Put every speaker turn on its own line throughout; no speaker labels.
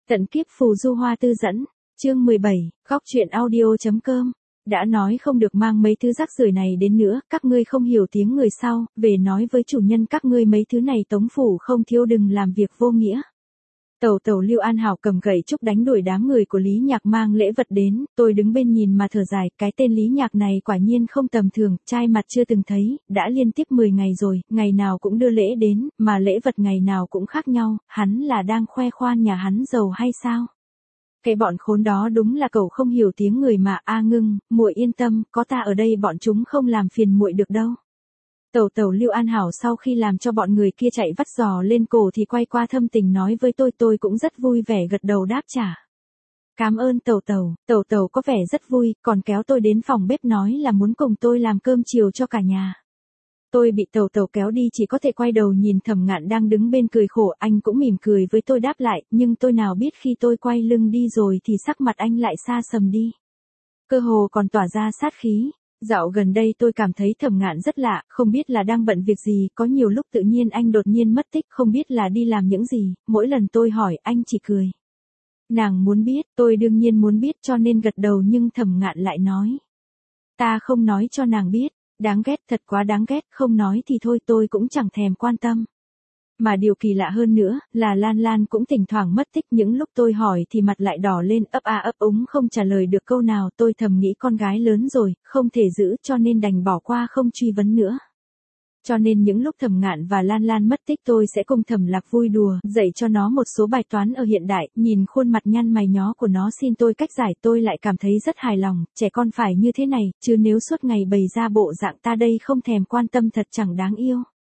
Tận kiếp phù du hoa tư dẫn, chương 17, góc truyện audio.com. Đã nói không được mang mấy thứ rác rưởi này đến nữa, các ngươi không hiểu tiếng người sau, về nói với chủ nhân các ngươi mấy thứ này tống phủ không thiếu, đừng làm việc vô nghĩa. Tẩu Lưu An Hảo cầm gậy trúc đánh đuổi đám người của Lý Nhạc mang lễ vật đến, tôi đứng bên nhìn mà thở dài, cái tên Lý Nhạc này quả nhiên không tầm thường, trai mặt chưa từng thấy, đã liên tiếp 10 ngày rồi, ngày nào cũng đưa lễ đến, mà lễ vật ngày nào cũng khác nhau, hắn là đang khoe khoang nhà hắn giàu hay sao? Cái bọn khốn đó đúng là cậu không hiểu tiếng người mà, Ngưng, muội yên tâm, có ta ở đây bọn chúng không làm phiền muội được đâu. Tẩu Lưu An Hảo sau khi làm cho bọn người kia chạy vắt giò lên cổ thì quay qua thâm tình nói với tôi cũng rất vui vẻ gật đầu đáp trả. Cảm ơn tẩu có vẻ rất vui, còn kéo tôi đến phòng bếp nói là muốn cùng tôi làm cơm chiều cho cả nhà. Tôi bị tẩu kéo đi chỉ có thể quay đầu nhìn Thẩm Ngạn đang đứng bên cười khổ, anh cũng mỉm cười với tôi đáp lại, nhưng tôi nào biết khi tôi quay lưng đi rồi thì sắc mặt anh lại xa sầm đi. Cơ hồ còn tỏa ra sát khí. Dạo gần đây tôi cảm thấy Thẩm Ngạn rất lạ, không biết là đang bận việc gì, có nhiều lúc tự nhiên anh đột nhiên mất tích, không biết là đi làm những gì, mỗi lần tôi hỏi anh chỉ cười. Nàng muốn biết, tôi đương nhiên muốn biết cho nên gật đầu, nhưng Thẩm Ngạn lại nói. Ta không nói cho nàng biết, đáng ghét, thật quá đáng ghét, không nói thì thôi, tôi cũng chẳng thèm quan tâm. Mà điều kỳ lạ hơn nữa, là Lan cũng thỉnh thoảng mất tích, những lúc tôi hỏi thì mặt lại đỏ lên, ấp ấp úng không trả lời được câu nào, tôi thầm nghĩ con gái lớn rồi, không thể giữ cho nên đành bỏ qua không truy vấn nữa. Cho nên những lúc Thẩm Ngạn và Lan mất tích tôi sẽ cùng Thẩm Lạc vui đùa, dạy cho nó một số bài toán ở hiện đại, nhìn khuôn mặt nhăn mày nhó của nó xin tôi cách giải tôi lại cảm thấy rất hài lòng, trẻ con phải như thế này, chứ nếu suốt ngày bày ra bộ dạng ta đây không thèm quan tâm thật chẳng đáng yêu.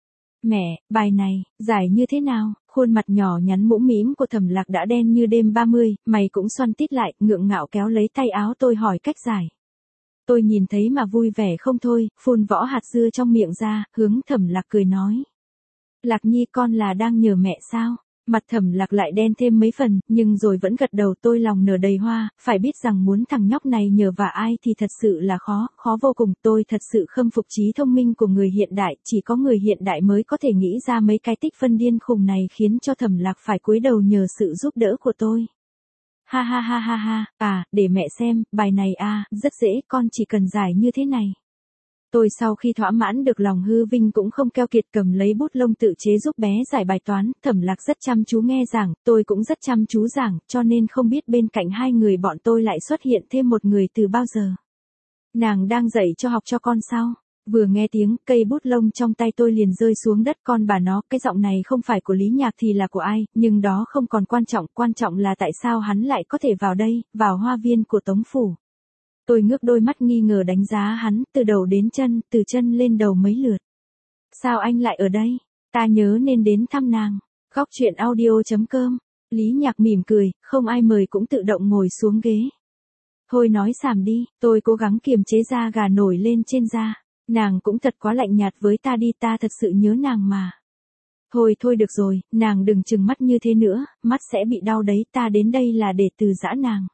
Mẹ, bài này, giải như thế nào? Khuôn mặt nhỏ nhắn mũm mĩm của Thẩm Lạc đã đen như đêm 30, mày cũng xoăn tít lại, ngượng ngạo kéo lấy tay áo tôi hỏi cách giải. Tôi nhìn thấy mà vui vẻ không thôi, phun võ hạt dưa trong miệng ra, hướng Thẩm Lạc cười nói. Lạc Nhi con là đang nhờ mẹ sao? Mặt Thẩm Lạc lại đen thêm mấy phần, nhưng rồi vẫn gật đầu, tôi lòng nở đầy hoa, phải biết rằng muốn thằng nhóc này nhờ vả ai thì thật sự là khó vô cùng, tôi thật sự khâm phục trí thông minh của người hiện đại, chỉ có người hiện đại mới có thể nghĩ ra mấy cái tích phân điên khùng này khiến cho Thẩm Lạc phải cúi đầu nhờ sự giúp đỡ của tôi. Ha, để mẹ xem, bài này rất dễ, con chỉ cần giải như thế này. Tôi sau khi thỏa mãn được lòng hư vinh cũng không keo kiệt cầm lấy bút lông tự chế giúp bé giải bài toán, Thẩm Lạc rất chăm chú nghe giảng, tôi cũng rất chăm chú giảng, cho nên không biết bên cạnh hai người bọn tôi lại xuất hiện thêm một người từ bao giờ. Nàng đang dạy cho học cho con sao? Vừa nghe tiếng, cây bút lông trong tay tôi liền rơi xuống đất, con bà nó, cái giọng này không phải của Lý Nhạc thì là của ai, nhưng đó không còn quan trọng là tại sao hắn lại có thể vào đây, vào hoa viên của Tống Phủ. Tôi ngước đôi mắt nghi ngờ đánh giá hắn, từ đầu đến chân, từ chân lên đầu mấy lượt. Sao anh lại ở đây? Ta nhớ nên đến thăm nàng. Góc truyện audio.com. Lý Nhạc mỉm cười, không ai mời cũng tự động ngồi xuống ghế. Thôi nói xàm đi, tôi cố gắng kiềm chế da gà nổi lên trên da. Nàng cũng thật quá lạnh nhạt với ta đi, ta thật sự nhớ nàng mà. Thôi được rồi, nàng đừng trừng mắt như thế nữa, mắt sẽ bị đau đấy, ta đến đây là để từ giã nàng.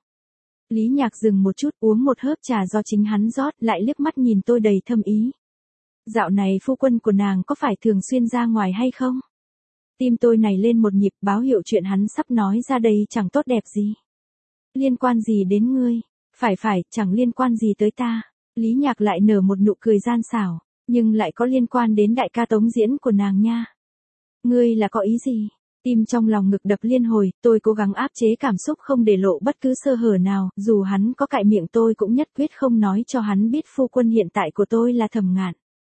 Lý Nhạc dừng một chút, uống một hớp trà do chính hắn rót, lại liếc mắt nhìn tôi đầy thâm ý. Dạo này phu quân của nàng có phải thường xuyên ra ngoài hay không? Tim tôi nảy lên một nhịp, báo hiệu chuyện hắn sắp nói ra đây chẳng tốt đẹp gì. Liên quan gì đến ngươi? Phải, chẳng liên quan gì tới ta. Lý Nhạc lại nở một nụ cười gian xảo, nhưng lại có liên quan đến đại ca Tống Diễn của nàng nha. Ngươi là có ý gì? Tim trong lòng ngực đập liên hồi, tôi cố gắng áp chế cảm xúc không để lộ bất cứ sơ hở nào, dù hắn có cạy miệng tôi cũng nhất quyết không nói cho hắn biết phu quân hiện tại của tôi là Thẩm Ngạn.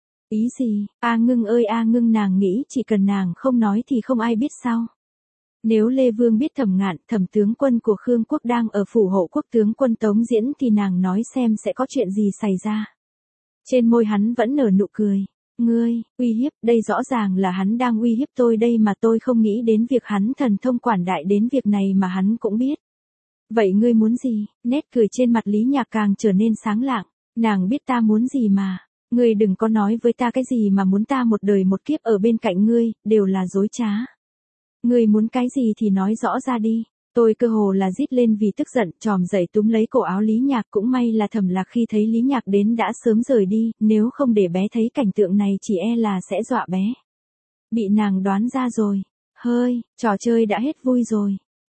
Ý gì? Ngưng ơi Ngưng, nàng nghĩ chỉ cần nàng không nói thì không ai biết sao? Nếu Lê Vương biết Thẩm Ngạn, Thẩm tướng quân của Khương quốc đang ở phủ hộ quốc tướng quân Tống Diễn thì nàng nói xem sẽ có chuyện gì xảy ra. Trên môi hắn vẫn nở nụ cười. Ngươi, uy hiếp, đây rõ ràng là hắn đang uy hiếp tôi đây mà tôi không nghĩ đến việc hắn thần thông quảng đại đến việc này mà hắn cũng biết. Vậy ngươi muốn gì? Nét cười trên mặt Lý Nhạc càng trở nên sáng lạng. Nàng biết ta muốn gì mà. Ngươi đừng có nói với ta cái gì mà muốn ta một đời một kiếp ở bên cạnh ngươi, đều là dối trá. Ngươi muốn cái gì thì nói rõ ra đi. Tôi cơ hồ là rít lên vì tức giận, chòm dậy túm lấy cổ áo Lý Nhạc, cũng may là Thẩm Lạc khi thấy Lý Nhạc đến đã sớm rời đi, nếu không để bé thấy cảnh tượng này chỉ e là sẽ dọa bé. Bị nàng đoán ra rồi. Hơi, trò chơi đã hết vui rồi.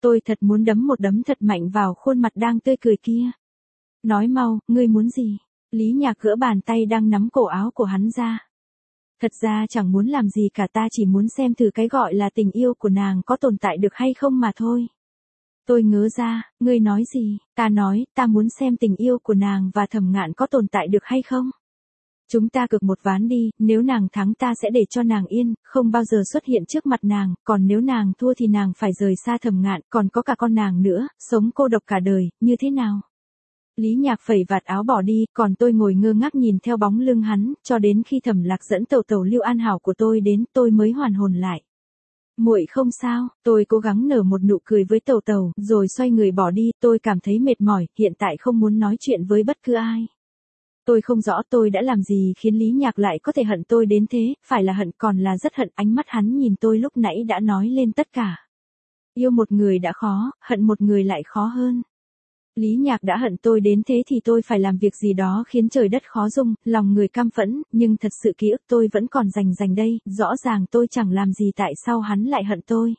Tôi thật muốn đấm một đấm thật mạnh vào khuôn mặt đang tươi cười kia. Nói mau, ngươi muốn gì? Lý Nhạc gỡ bàn tay đang nắm cổ áo của hắn ra. Thật ra chẳng muốn làm gì cả, ta chỉ muốn xem thử cái gọi là tình yêu của nàng có tồn tại được hay không mà thôi. Tôi ngớ ra, ngươi nói gì? Ta nói, ta muốn xem tình yêu của nàng và Thẩm Ngạn có tồn tại được hay không. Chúng ta cược một ván đi, nếu nàng thắng ta sẽ để cho nàng yên, không bao giờ xuất hiện trước mặt nàng, còn nếu nàng thua thì nàng phải rời xa Thẩm Ngạn, còn có cả con nàng nữa, sống cô độc cả đời, như thế nào? Lý Nhạc phẩy vạt áo bỏ đi, còn tôi ngồi ngơ ngác nhìn theo bóng lưng hắn, cho đến khi Thẩm Lạc dẫn tẩu tẩu Lưu An Hảo của tôi đến, tôi mới hoàn hồn lại. Muội không sao, tôi cố gắng nở một nụ cười với tẩu tẩu, rồi xoay người bỏ đi, tôi cảm thấy mệt mỏi, hiện tại không muốn nói chuyện với bất cứ ai. Tôi không rõ tôi đã làm gì khiến Lý Nhạc lại có thể hận tôi đến thế, phải là hận còn là rất hận, ánh mắt hắn nhìn tôi lúc nãy đã nói lên tất cả. Yêu một người đã khó, hận một người lại khó hơn. Lý Nhạc đã hận tôi đến thế thì tôi phải làm việc gì đó khiến trời đất khó dung, lòng người căm phẫn, nhưng thật sự ký ức tôi vẫn còn rành đây, rõ ràng tôi chẳng làm gì tại sao hắn lại hận tôi.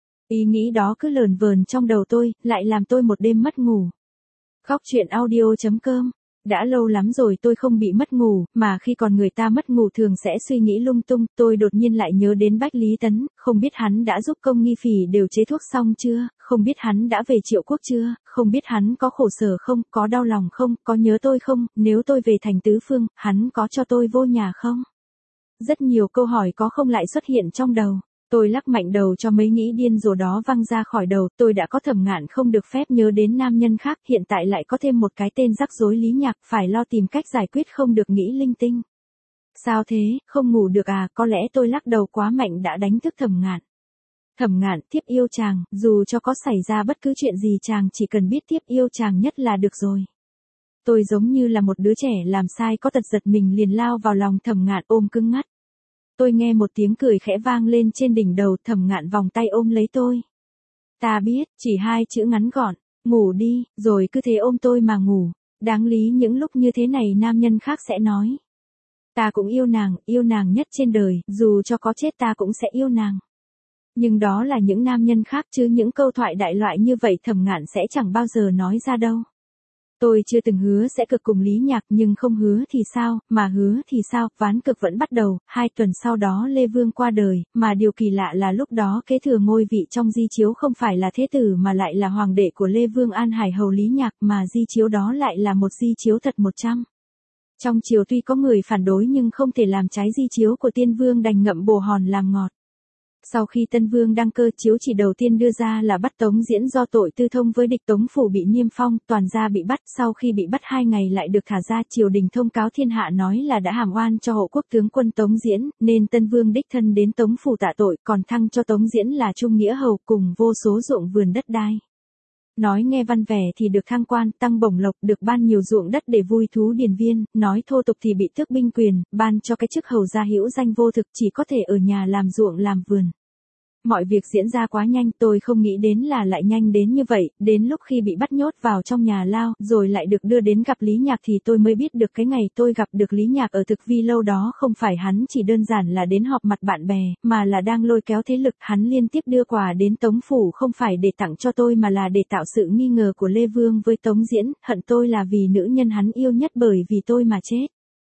Ý nghĩ đó cứ lờn vờn trong đầu tôi, lại làm tôi một đêm mất ngủ. Góc truyện audio.com. Đã lâu lắm rồi tôi không bị mất ngủ, mà khi còn người ta mất ngủ thường sẽ suy nghĩ lung tung, tôi đột nhiên lại nhớ đến Bách Lý Tấn, không biết hắn đã giúp Công Nghi Phỉ đều chế thuốc xong chưa, không biết hắn đã về Triệu Quốc chưa, không biết hắn có khổ sở không, có đau lòng không, có nhớ tôi không, nếu tôi về thành Tứ Phương, hắn có cho tôi vô nhà không? Rất nhiều câu hỏi có không lại xuất hiện trong đầu. Tôi lắc mạnh đầu cho mấy nghĩ điên rồ đó văng ra khỏi đầu, tôi đã có Thẩm Ngạn không được phép nhớ đến nam nhân khác, hiện tại lại có thêm một cái tên rắc rối Lý Nhạc, phải lo tìm cách giải quyết không được nghĩ linh tinh. Sao thế, không ngủ được à, có lẽ tôi lắc đầu quá mạnh đã đánh thức Thẩm Ngạn. Thẩm Ngạn, thiếp yêu chàng, dù cho có xảy ra bất cứ chuyện gì chàng chỉ cần biết thiếp yêu chàng nhất là được rồi. Tôi giống như là một đứa trẻ làm sai có tật giật mình liền lao vào lòng Thẩm Ngạn ôm cứng ngắt. Tôi nghe một tiếng cười khẽ vang lên trên đỉnh đầu, Thẩm Ngạn vòng tay ôm lấy tôi. Ta biết, chỉ hai chữ ngắn gọn, ngủ đi, rồi cứ thế ôm tôi mà ngủ. Đáng lý những lúc như thế này nam nhân khác sẽ nói. Ta cũng yêu nàng nhất trên đời, dù cho có chết ta cũng sẽ yêu nàng. Nhưng đó là những nam nhân khác chứ những câu thoại đại loại như vậy Thẩm Ngạn sẽ chẳng bao giờ nói ra đâu. Tôi chưa từng hứa sẽ cực cùng Lý Nhạc nhưng không hứa thì sao, mà hứa thì sao, ván cực vẫn bắt đầu, 2 tuần sau đó Lê Vương qua đời, mà điều kỳ lạ là lúc đó kế thừa ngôi vị trong di chiếu không phải là thế tử mà lại là hoàng đệ của Lê Vương An Hải hầu Lý Nhạc mà di chiếu đó lại là một di chiếu thật 100. Trong triều tuy có người phản đối nhưng không thể làm trái di chiếu của Tiên Vương đành ngậm bồ hòn làm ngọt. Sau khi Tân Vương đăng cơ chiếu chỉ đầu tiên đưa ra là bắt Tống Diễn do tội tư thông với địch Tống Phủ bị niêm phong, toàn gia bị bắt, sau khi bị bắt 2 ngày lại được thả ra, triều đình thông cáo thiên hạ nói là đã hàm oan cho hộ quốc tướng quân Tống Diễn, nên Tân Vương đích thân đến Tống Phủ tạ tội, còn thăng cho Tống Diễn là trung nghĩa hầu cùng vô số ruộng vườn đất đai. Nói nghe văn vẻ thì được thăng quan, tăng bổng lộc, được ban nhiều ruộng đất để vui thú điền viên, nói thô tục thì bị tước binh quyền, ban cho cái chức hầu gia hữu danh vô thực chỉ có thể ở nhà làm ruộng làm vườn. Mọi việc diễn ra quá nhanh, tôi không nghĩ đến là lại nhanh đến như vậy, đến lúc khi bị bắt nhốt vào trong nhà lao, rồi lại được đưa đến gặp Lý Nhạc thì tôi mới biết được cái ngày tôi gặp được Lý Nhạc ở thực vi lâu đó không phải hắn chỉ đơn giản là đến họp mặt bạn bè, mà là đang lôi kéo thế lực, hắn liên tiếp đưa quà đến Tống Phủ không phải để tặng cho tôi mà là để tạo sự nghi ngờ của Lê Vương với Tống Diễn, hận tôi là vì nữ nhân hắn yêu nhất bởi vì tôi mà chết.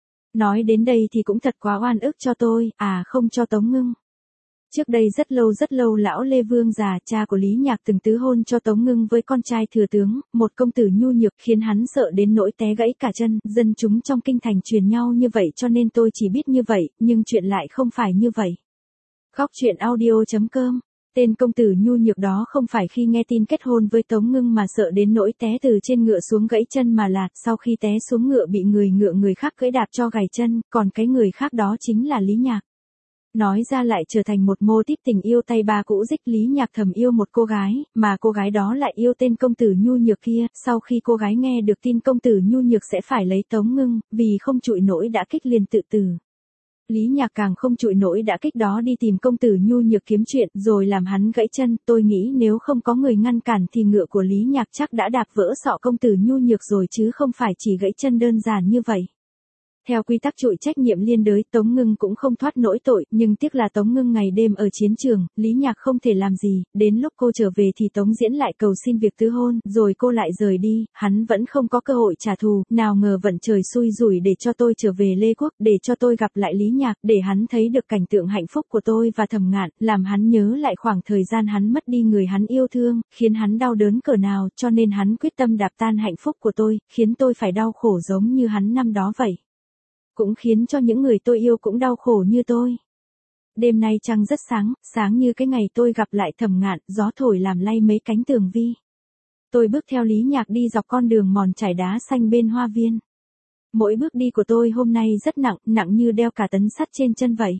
Nói đến đây thì cũng thật quá oan ức cho tôi, không cho Tống Ngưng. Trước đây rất lâu lão Lê Vương già, cha của Lý Nhạc từng tứ hôn cho Tống Ngưng với con trai thừa tướng, một công tử nhu nhược khiến hắn sợ đến nỗi té gãy cả chân, dân chúng trong kinh thành truyền nhau như vậy cho nên tôi chỉ biết như vậy, nhưng chuyện lại không phải như vậy. Góc truyện audio.com. Tên công tử nhu nhược đó không phải khi nghe tin kết hôn với Tống Ngưng mà sợ đến nỗi té từ trên ngựa xuống gãy chân mà là, sau khi té xuống ngựa bị người khác cưỡi đạp cho gãy chân, còn cái người khác đó chính là Lý Nhạc. Nói ra lại trở thành một mô típ tình yêu tay ba cũ dích. Lý Nhạc thầm yêu một cô gái, mà cô gái đó lại yêu tên công tử nhu nhược kia, sau khi cô gái nghe được tin công tử nhu nhược sẽ phải lấy Tống Ngưng, vì không chịu nổi đã kích liền tự tử. Lý Nhạc càng không chịu nổi đã kích đó đi tìm công tử nhu nhược kiếm chuyện, rồi làm hắn gãy chân, tôi nghĩ nếu không có người ngăn cản thì ngựa của Lý Nhạc chắc đã đạp vỡ sọ công tử nhu nhược rồi chứ không phải chỉ gãy chân đơn giản như vậy. Theo quy tắc trụi trách nhiệm liên đới, Tống Ngưng cũng không thoát nỗi tội, nhưng tiếc là Tống Ngưng ngày đêm ở chiến trường, Lý Nhạc không thể làm gì, đến lúc cô trở về thì Tống Diễn lại cầu xin việc tứ hôn, rồi cô lại rời đi, hắn vẫn không có cơ hội trả thù, nào ngờ vận trời xui rủi để cho tôi trở về Lê Quốc, để cho tôi gặp lại Lý Nhạc, để hắn thấy được cảnh tượng hạnh phúc của tôi và Thẩm Ngạn, làm hắn nhớ lại khoảng thời gian hắn mất đi người hắn yêu thương, khiến hắn đau đớn cỡ nào, cho nên hắn quyết tâm đạp tan hạnh phúc của tôi, khiến tôi phải đau khổ giống như hắn năm đó vậy. Cũng khiến cho những người tôi yêu cũng đau khổ như tôi. Đêm nay trăng rất sáng, sáng như cái ngày tôi gặp lại Thẩm Ngạn, gió thổi làm lay mấy cánh tường vi. Tôi bước theo Lý Nhạc đi dọc con đường mòn trải đá xanh bên hoa viên. Mỗi bước đi của tôi hôm nay rất nặng, nặng như đeo cả tấn sắt trên chân vậy.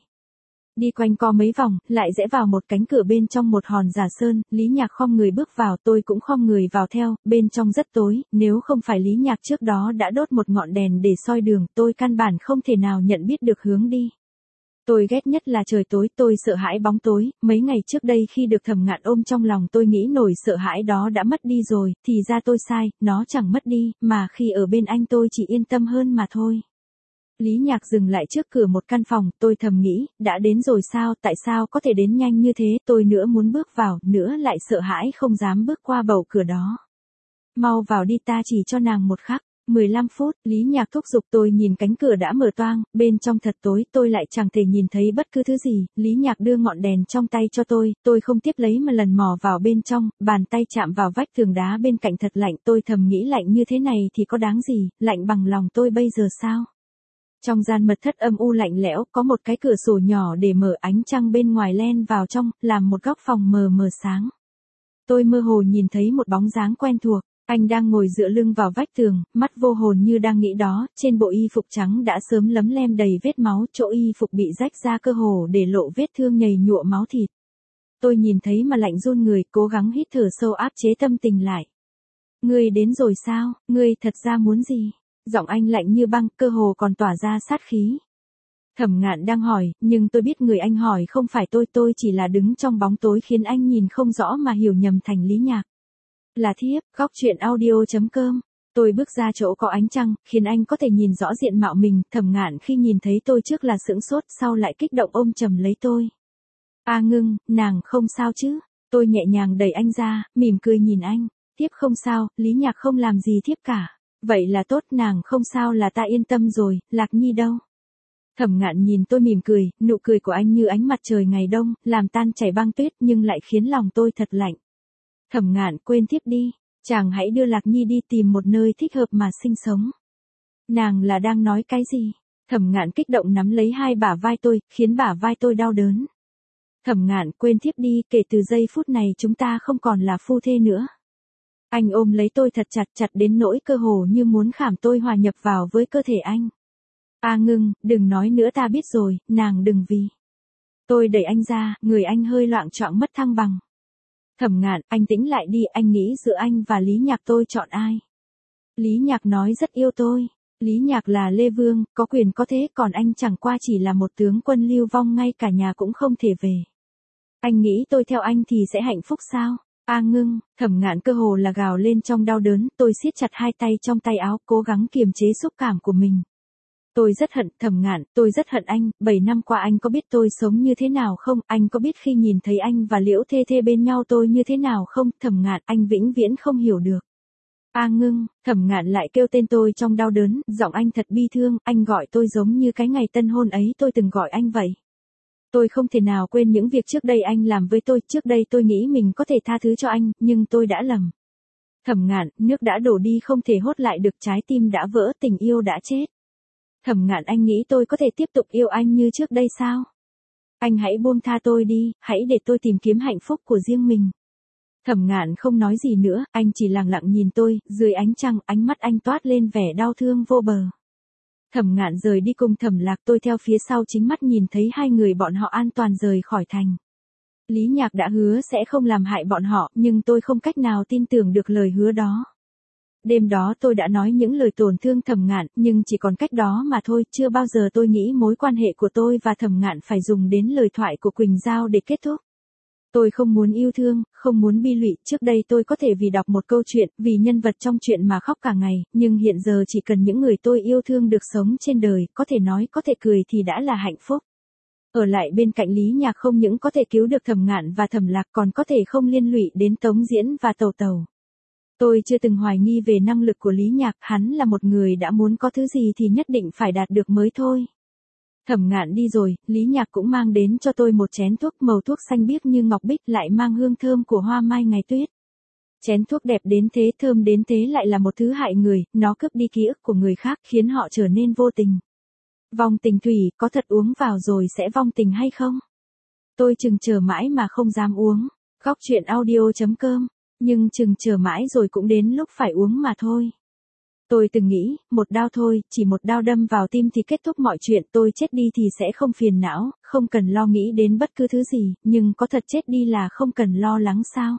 Đi quanh co mấy vòng, lại rẽ vào một cánh cửa bên trong một hòn giả sơn, Lý Nhạc khom người bước vào, tôi cũng khom người vào theo, bên trong rất tối, nếu không phải Lý Nhạc trước đó đã đốt một ngọn đèn để soi đường, tôi căn bản không thể nào nhận biết được hướng đi. Tôi ghét nhất là trời tối, tôi sợ hãi bóng tối, mấy ngày trước đây khi được Thẩm Ngạn ôm trong lòng tôi nghĩ nổi sợ hãi đó đã mất đi rồi, thì ra tôi sai, nó chẳng mất đi, mà khi ở bên anh tôi chỉ yên tâm hơn mà thôi. Lý Nhạc dừng lại trước cửa một căn phòng, tôi thầm nghĩ, đã đến rồi sao, tại sao có thể đến nhanh như thế, tôi nữa muốn bước vào, nữa lại sợ hãi không dám bước qua bầu cửa đó. Mau vào đi, ta chỉ cho nàng một khắc. 15 phút, Lý Nhạc thúc giục. Tôi nhìn cánh cửa đã mở toang, bên trong thật tối, tôi lại chẳng thể nhìn thấy bất cứ thứ gì. Lý Nhạc đưa ngọn đèn trong tay cho tôi không tiếp lấy mà lần mò vào bên trong, bàn tay chạm vào vách tường đá bên cạnh thật lạnh, tôi thầm nghĩ lạnh như thế này thì có đáng gì, lạnh bằng lòng tôi bây giờ sao? Trong gian mật thất âm u lạnh lẽo, có một cái cửa sổ nhỏ để mở, ánh trăng bên ngoài len vào trong, làm một góc phòng mờ mờ sáng. Tôi mơ hồ nhìn thấy một bóng dáng quen thuộc. Anh đang ngồi dựa lưng vào vách tường, mắt vô hồn như đang nghĩ đó, trên bộ y phục trắng đã sớm lấm lem đầy vết máu, chỗ y phục bị rách ra cơ hồ để lộ vết thương nhầy nhụa máu thịt. Tôi nhìn thấy mà lạnh run người, cố gắng hít thở sâu áp chế tâm tình lại. Ngươi đến rồi sao, ngươi thật ra muốn gì? Giọng anh lạnh như băng, cơ hồ còn tỏa ra sát khí. Thẩm Ngạn đang hỏi, nhưng tôi biết người anh hỏi không phải tôi chỉ là đứng trong bóng tối khiến anh nhìn không rõ mà hiểu nhầm thành Lý Nhạc. Là thiếp, góc truyện audio.com. Tôi bước ra chỗ có ánh trăng, khiến anh có thể nhìn rõ diện mạo mình. Thẩm Ngạn khi nhìn thấy tôi trước là sững sốt, sau lại kích động ôm chầm lấy tôi. A Ngưng, nàng không sao chứ? Tôi nhẹ nhàng đẩy anh ra, mỉm cười nhìn anh. Thiếp không sao, Lý Nhạc không làm gì thiếp cả. Vậy là tốt, nàng không sao là ta yên tâm rồi. Lạc Nhi đâu? Thẩm Ngạn nhìn tôi mỉm cười, nụ cười của anh như ánh mặt trời ngày đông, làm tan chảy băng tuyết nhưng lại khiến lòng tôi thật lạnh. Thẩm Ngạn, quên thiếp đi, chàng hãy đưa Lạc Nhi đi tìm một nơi thích hợp mà sinh sống. Nàng là đang nói cái gì? Thẩm Ngạn kích động nắm lấy hai bả vai tôi, khiến bả vai tôi đau đớn. Thẩm Ngạn, quên thiếp đi, kể từ giây phút này chúng ta không còn là phu thê nữa. Anh ôm lấy tôi thật chặt, chặt đến nỗi cơ hồ như muốn khảm tôi hòa nhập vào với cơ thể anh. A Ngưng, đừng nói nữa, ta biết rồi, nàng đừng vì. Tôi đẩy anh ra, người anh hơi loạng choạng mất thăng bằng. Thẩm Ngạn, anh tĩnh lại đi, anh nghĩ giữa anh và Lý Nhạc tôi chọn ai? Lý Nhạc nói rất yêu tôi. Lý Nhạc là Lê Vương, có quyền có thế, còn anh chẳng qua chỉ là một tướng quân lưu vong, ngay cả nhà cũng không thể về. Anh nghĩ tôi theo anh thì sẽ hạnh phúc sao? A Ngưng, Thẩm Ngạn cơ hồ là gào lên trong đau đớn, tôi siết chặt hai tay trong tay áo, cố gắng kiềm chế xúc cảm của mình. Tôi rất hận, Thẩm Ngạn, tôi rất hận anh, 7 năm qua anh có biết tôi sống như thế nào không, anh có biết khi nhìn thấy anh và Liễu Thê Thê bên nhau tôi như thế nào không, Thẩm Ngạn, anh vĩnh viễn không hiểu được. A Ngưng, Thẩm Ngạn lại kêu tên tôi trong đau đớn, giọng anh thật bi thương, anh gọi tôi giống như cái ngày tân hôn ấy tôi từng gọi anh vậy. Tôi không thể nào quên những việc trước đây anh làm với tôi, trước đây tôi nghĩ mình có thể tha thứ cho anh, nhưng tôi đã lầm. Thẩm Ngạn, nước đã đổ đi không thể hốt lại được, trái tim đã vỡ, tình yêu đã chết. Thẩm Ngạn, anh nghĩ tôi có thể tiếp tục yêu anh như trước đây sao? Anh hãy buông tha tôi đi, hãy để tôi tìm kiếm hạnh phúc của riêng mình. Thẩm Ngạn không nói gì nữa, anh chỉ lặng lặng nhìn tôi, dưới ánh trăng, ánh mắt anh toát lên vẻ đau thương vô bờ. Thẩm Ngạn rời đi cùng Thẩm Lạc, tôi theo phía sau, chính mắt nhìn thấy hai người bọn họ an toàn rời khỏi thành. Lý Nhạc đã hứa sẽ không làm hại bọn họ, nhưng tôi không cách nào tin tưởng được lời hứa đó. Đêm đó tôi đã nói những lời tổn thương Thẩm Ngạn, nhưng chỉ còn cách đó mà thôi, chưa bao giờ tôi nghĩ mối quan hệ của tôi và Thẩm Ngạn phải dùng đến lời thoại của Quỳnh Giao để kết thúc. Tôi không muốn yêu thương, không muốn bi lụy, trước đây tôi có thể vì đọc một câu chuyện, vì nhân vật trong chuyện mà khóc cả ngày, nhưng hiện giờ chỉ cần những người tôi yêu thương được sống trên đời, có thể nói có thể cười thì đã là hạnh phúc. Ở lại bên cạnh Lý Nhạc không những có thể cứu được Thẩm Ngạn và Thẩm Lạc còn có thể không liên lụy đến Tống Diễn và Tẩu Tẩu. Tôi chưa từng hoài nghi về năng lực của Lý Nhạc, hắn là một người đã muốn có thứ gì thì nhất định phải đạt được mới thôi. Thẩm Ngạn đi rồi, Lý Nhạc cũng mang đến cho tôi một chén thuốc, màu thuốc xanh biếc như ngọc bích lại mang hương thơm của hoa mai ngày tuyết. Chén thuốc đẹp đến thế, thơm đến thế lại là một thứ hại người, nó cướp đi ký ức của người khác khiến họ trở nên vô tình. Vong tình thủy, có thật uống vào rồi sẽ vong tình hay không? Tôi chừng chờ mãi mà không dám uống. Góc truyện audio.com, nhưng chừng chờ mãi rồi cũng đến lúc phải uống mà thôi. Tôi từng nghĩ, một đao thôi, chỉ một đao đâm vào tim thì kết thúc mọi chuyện, tôi chết đi thì sẽ không phiền não, không cần lo nghĩ đến bất cứ thứ gì, nhưng có thật chết đi là không cần lo lắng sao?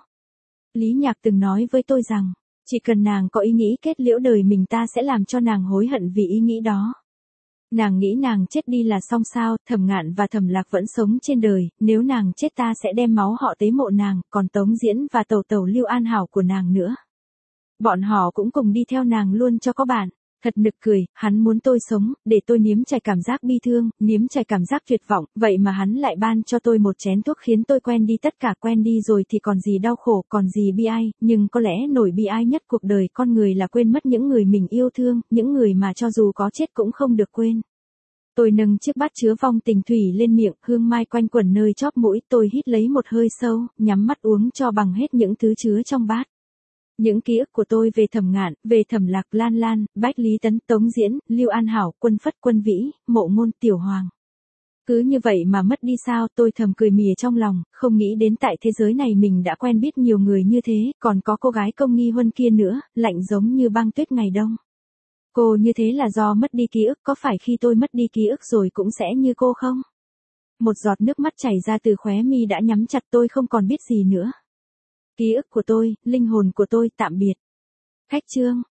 Lý Nhạc từng nói với tôi rằng, chỉ cần nàng có ý nghĩ kết liễu đời mình ta sẽ làm cho nàng hối hận vì ý nghĩ đó. Nàng nghĩ nàng chết đi là xong sao, Thẩm Ngạn và Thẩm Lạc vẫn sống trên đời, nếu nàng chết ta sẽ đem máu họ tế mộ nàng, còn Tống Diễn và Tẩu Tẩu Lưu An Hảo của nàng nữa. Bọn họ cũng cùng đi theo nàng luôn cho có bạn. Thật nực cười, hắn muốn tôi sống, để tôi nếm trải cảm giác bi thương, nếm trải cảm giác tuyệt vọng, vậy mà hắn lại ban cho tôi một chén thuốc khiến tôi quen đi tất cả, quen đi rồi thì còn gì đau khổ, còn gì bi ai, nhưng có lẽ nỗi bi ai nhất cuộc đời con người là quên mất những người mình yêu thương, những người mà cho dù có chết cũng không được quên. Tôi nâng chiếc bát chứa vong tình thủy lên miệng, hương mai quanh quẩn nơi chóp mũi, tôi hít lấy một hơi sâu, nhắm mắt uống cho bằng hết những thứ chứa trong bát. Những ký ức của tôi về Thẩm Ngạn, về Thẩm Lạc, Lan Lan, Bách Lý Tấn, Tống Diễn, Lưu An Hảo, Quân Phất, Quân Vĩ, Mộ Ngôn, Tiểu Hoàng. Cứ như vậy mà mất đi sao, tôi thầm cười mỉa trong lòng, không nghĩ đến tại thế giới này mình đã quen biết nhiều người như thế, còn có cô gái Công Nghi Huân kia nữa, lạnh giống như băng tuyết ngày đông. Cô như thế là do mất đi ký ức, có phải khi tôi mất đi ký ức rồi cũng sẽ như cô không? Một giọt nước mắt chảy ra từ khóe mi đã nhắm chặt, tôi không còn biết gì nữa. Ký ức của tôi, linh hồn của tôi, tạm biệt. Khách chương.